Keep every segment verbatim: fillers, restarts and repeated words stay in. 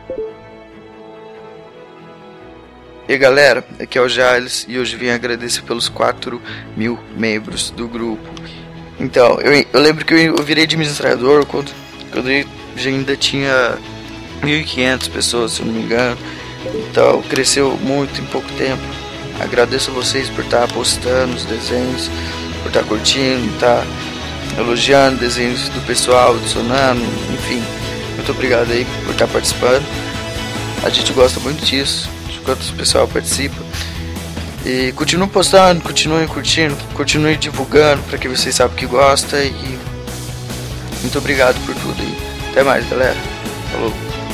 E aí galera, aqui é o Jales e hoje vim agradecer pelos quatro mil membros do grupo. Então, eu, eu lembro que eu, eu virei administrador quando, quando eu já ainda tinha mil e quinhentas pessoas, se eu não me engano. Então, cresceu muito em pouco tempo. Agradeço a vocês por estar postando os desenhos, por estar curtindo, estar elogiando desenhos do pessoal, adicionando, enfim. Muito obrigado aí por estar participando. A gente gosta muito disso, de quanto o pessoal participa. E continue postando, continue curtindo, continue divulgando para que vocês saibam que gosta. E muito obrigado por tudo aí. Até mais, galera. Falou.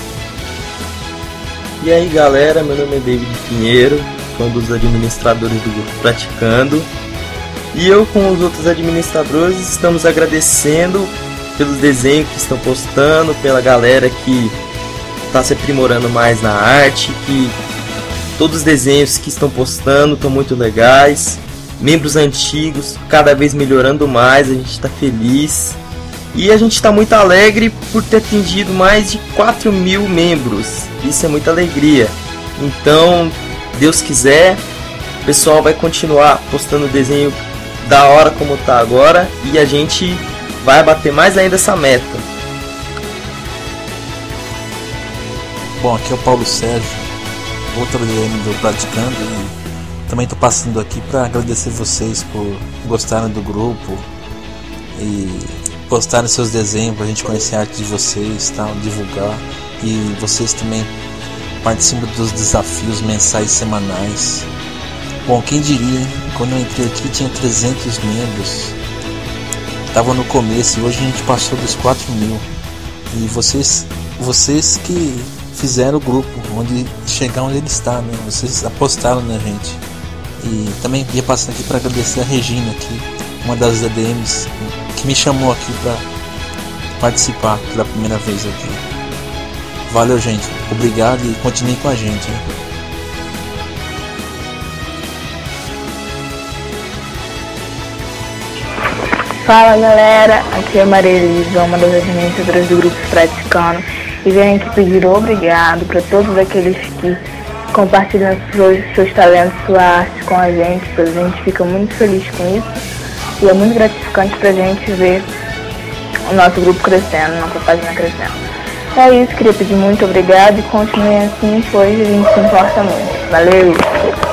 E aí galera, meu nome é David Pinheiro, sou um dos administradores do grupo Praticando. E eu com os outros administradores estamos agradecendo pelos desenhos que estão postando, pela galera que está se aprimorando mais na arte, que todos os desenhos que estão postando estão muito legais. Membros antigos cada vez melhorando mais, a gente está feliz. E a gente está muito alegre por ter atingido mais de quatro mil membros. Isso é muita alegria. Então, Deus quiser, o pessoal vai continuar postando desenho da hora como tá agora. E a gente vai bater mais ainda essa meta. Bom, aqui é o Paulo Sérgio, outro D M do Praticando. E também estou passando aqui para agradecer vocês por gostarem do grupo e postarem seus desenhos para a gente conhecer a arte de vocês, tal, divulgar. E vocês também participam dos desafios mensais e semanais. Bom, quem diria, hein? Quando eu entrei aqui tinha trezentos membros. Tava no começo e hoje a gente passou dos quatro mil. E vocês, vocês que fizeram o grupo onde chegar onde ele está, né? Vocês apostaram na gente. E também ia passar aqui para agradecer a Regina aqui, uma das A D Ms que me chamou aqui para participar pela primeira vez aqui. Valeu, gente. Obrigado e continue com a gente, hein? Fala galera, aqui é a Maria Elisa, uma das administradoras do grupo Praticando, e venho aqui pedir obrigado para todos aqueles que compartilham seus, seus talentos, sua arte com a gente, pois a gente fica muito feliz com isso. E é muito gratificante pra gente ver o nosso grupo crescendo, nossa página crescendo. É isso, queria pedir muito obrigado e continuem assim, pois a gente se importa muito. Valeu!